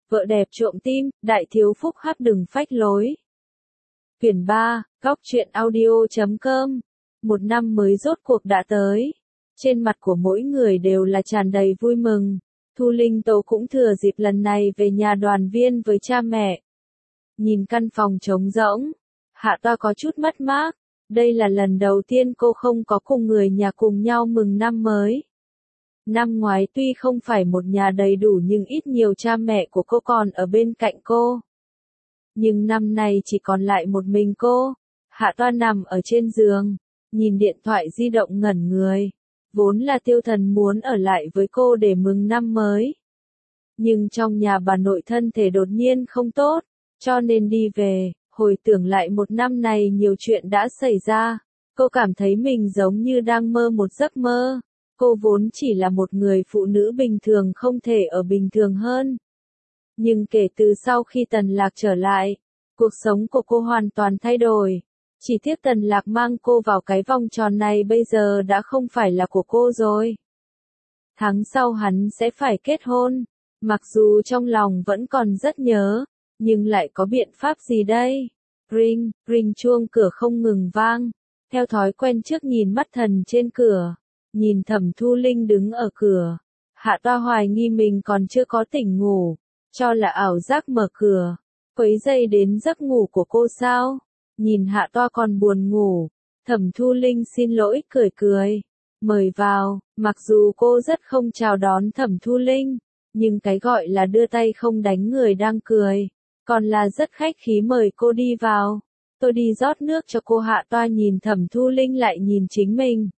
Vợ đẹp trộm tim, đại thiếu phúc hắc đừng phách lối. Quyển 3, góc truyện audio.com. Một năm mới rốt cuộc đã tới. Trên mặt của mỗi người đều là tràn đầy vui mừng. Thu Linh Tố cũng thừa dịp lần này về nhà đoàn viên với cha mẹ. Nhìn căn phòng trống rỗng, Hạ Toa có chút mất mát. Đây là lần đầu tiên cô không có cùng người nhà cùng nhau mừng năm mới. Năm ngoái tuy không phải một nhà đầy đủ nhưng ít nhiều cha mẹ của cô còn ở bên cạnh cô. Nhưng năm nay chỉ còn lại một mình cô. Hạ Toa nằm ở trên giường, nhìn điện thoại di động ngẩn người. Vốn là Tiêu Thần muốn ở lại với cô để mừng năm mới. Nhưng trong nhà bà nội thân thể đột nhiên không tốt, cho nên đi về. Hồi tưởng lại một năm này nhiều chuyện đã xảy ra, cô cảm thấy mình giống như đang mơ một giấc mơ. Cô vốn chỉ là một người phụ nữ bình thường không thể ở bình thường hơn. Nhưng kể từ sau khi Tần Lạc trở lại, cuộc sống của cô hoàn toàn thay đổi. Chỉ tiếc Tần Lạc mang cô vào cái vòng tròn này bây giờ đã không phải là của cô rồi. Tháng sau hắn sẽ phải kết hôn, mặc dù trong lòng vẫn còn rất nhớ, nhưng lại có biện pháp gì đây? Ring, ring chuông cửa không ngừng vang. Theo thói quen trước nhìn mắt thần trên cửa, nhìn Thẩm Thu Linh đứng ở cửa. Hạ Toa hoài nghi mình còn chưa có tỉnh ngủ, cho là ảo giác mở cửa, quấy rầy đến giấc ngủ của cô sao? Nhìn Hạ Toa còn buồn ngủ, Thẩm Thu Linh xin lỗi cười cười, mời vào. Mặc dù cô rất không chào đón Thẩm Thu Linh, nhưng cái gọi là đưa tay không đánh người đang cười, còn là rất khách khí mời cô đi vào. Tôi đi rót nước cho cô. Hạ Toa nhìn Thẩm Thu Linh lại nhìn chính mình.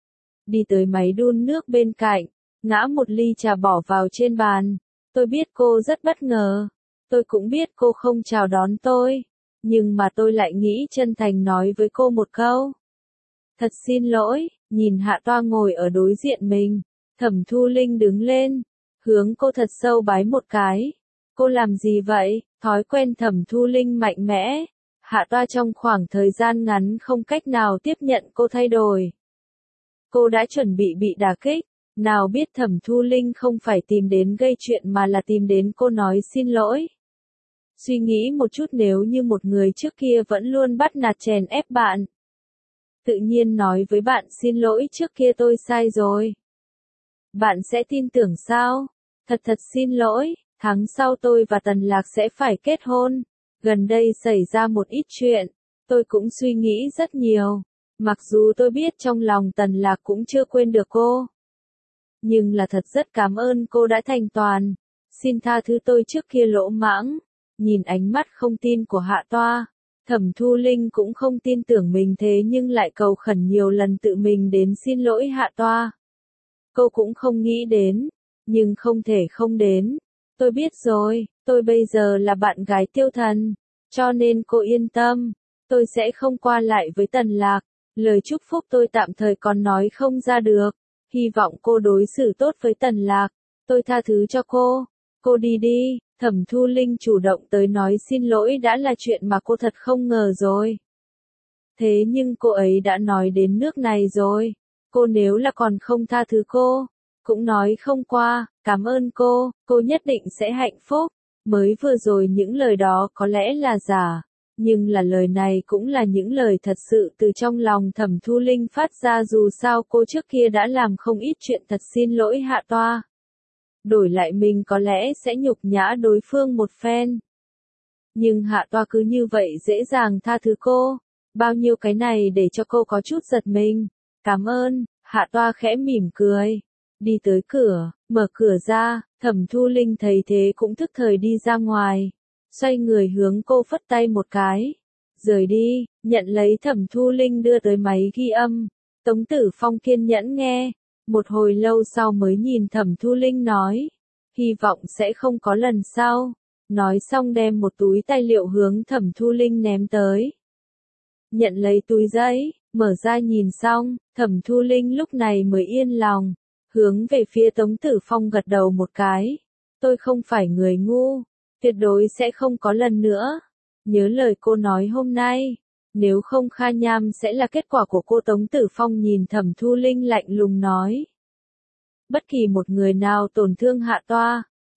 Đi tới máy đun nước bên cạnh, ngã một ly trà bỏ vào trên bàn. Tôi biết cô rất bất ngờ. Tôi cũng biết cô không chào đón tôi. Nhưng mà tôi lại nghĩ chân thành nói với cô một câu. Thật xin lỗi. Nhìn Hạ Toa ngồi ở đối diện mình, Thẩm Thu Linh đứng lên, hướng cô thật sâu bái một cái. Cô làm gì vậy? Thói quen Thẩm Thu Linh mạnh mẽ. Hạ Toa trong khoảng thời gian ngắn không cách nào tiếp nhận cô thay đổi. Cô đã chuẩn bị đả kích, nào biết Thẩm Thu Linh không phải tìm đến gây chuyện mà là tìm đến cô nói xin lỗi. Suy nghĩ một chút, nếu như một người trước kia vẫn luôn bắt nạt chèn ép bạn, tự nhiên nói với bạn xin lỗi trước kia tôi sai rồi, bạn sẽ tin tưởng sao? Thật xin lỗi, tháng sau tôi và Tần Lạc sẽ phải kết hôn. Gần đây xảy ra một ít chuyện, tôi cũng suy nghĩ rất nhiều. Mặc dù tôi biết trong lòng Tần Lạc cũng chưa quên được cô, nhưng là thật rất cảm ơn cô đã thành toàn. Xin tha thứ tôi trước kia lỗ mãng. Nhìn ánh mắt không tin của Hạ Toa, Thẩm Thu Linh cũng không tin tưởng mình thế nhưng lại cầu khẩn nhiều lần tự mình đến xin lỗi Hạ Toa. Cô cũng không nghĩ đến, nhưng không thể không đến. Tôi biết rồi, tôi bây giờ là bạn gái Tiêu Thần, cho nên cô yên tâm, tôi sẽ không qua lại với Tần Lạc. Lời chúc phúc tôi tạm thời còn nói không ra được, hy vọng cô đối xử tốt với Tần Lạc, tôi tha thứ cho cô. Cô đi đi. Thẩm Thu Linh chủ động tới nói xin lỗi đã là chuyện mà cô thật không ngờ rồi. Thế nhưng cô ấy đã nói đến nước này rồi, cô nếu là còn không tha thứ cô, cũng nói không qua. Cảm ơn cô nhất định sẽ hạnh phúc. Mới vừa rồi những lời đó có lẽ là giả, nhưng là lời này cũng là những lời thật sự từ trong lòng Thẩm Thu Linh phát ra. Dù sao cô trước kia đã làm không ít chuyện. Thật xin lỗi Hạ Toa. Đổi lại mình có lẽ sẽ nhục nhã đối phương một phen. Nhưng Hạ Toa cứ như vậy dễ dàng tha thứ cô. Bao nhiêu cái này để cho cô có chút giật mình. Cảm ơn. Hạ Toa khẽ mỉm cười, đi tới cửa, mở cửa ra. Thẩm Thu Linh thấy thế cũng thức thời đi ra ngoài, xoay người hướng cô phất tay một cái, rời đi. Nhận lấy Thẩm Thu Linh đưa tới máy ghi âm, Tống Tử Phong kiên nhẫn nghe. Một hồi lâu sau mới nhìn Thẩm Thu Linh nói, hy vọng sẽ không có lần sau. Nói xong đem một túi tài liệu hướng Thẩm Thu Linh ném tới. Nhận lấy túi giấy, mở ra nhìn xong, Thẩm Thu Linh lúc này mới yên lòng, hướng về phía Tống Tử Phong gật đầu một cái. Tôi không phải người ngu, tuyệt đối sẽ không có lần nữa. Nhớ lời cô nói hôm nay, nếu không Kha Nham sẽ là kết quả của cô. Tống Tử Phong nhìn Thẩm Thu Linh lạnh lùng nói. Bất kỳ một người nào tổn thương Hạ Toa,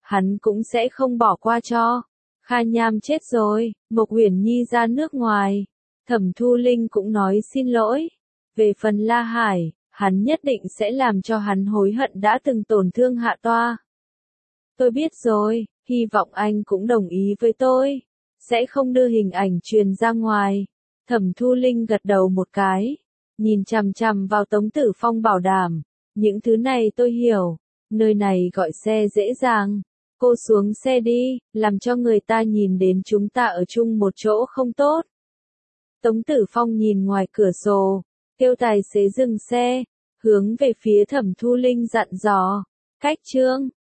hắn cũng sẽ không bỏ qua cho. Kha Nham chết rồi, Mộc Uyển Nhi ra nước ngoài. Thẩm Thu Linh cũng nói xin lỗi. Về phần La Hải, hắn nhất định sẽ làm cho hắn hối hận đã từng tổn thương Hạ Toa. Tôi biết rồi, hy vọng anh cũng đồng ý với tôi. Sẽ không đưa hình ảnh truyền ra ngoài. Thẩm Thu Linh gật đầu một cái. Nhìn chằm chằm vào Tống Tử Phong bảo đảm. Những thứ này tôi hiểu. Nơi này gọi xe dễ dàng. Cô xuống xe đi, làm cho người ta nhìn đến chúng ta ở chung một chỗ không tốt. Tống Tử Phong nhìn ngoài cửa sổ, kêu tài xế dừng xe, hướng về phía Thẩm Thu Linh dặn dò. Cách Trương.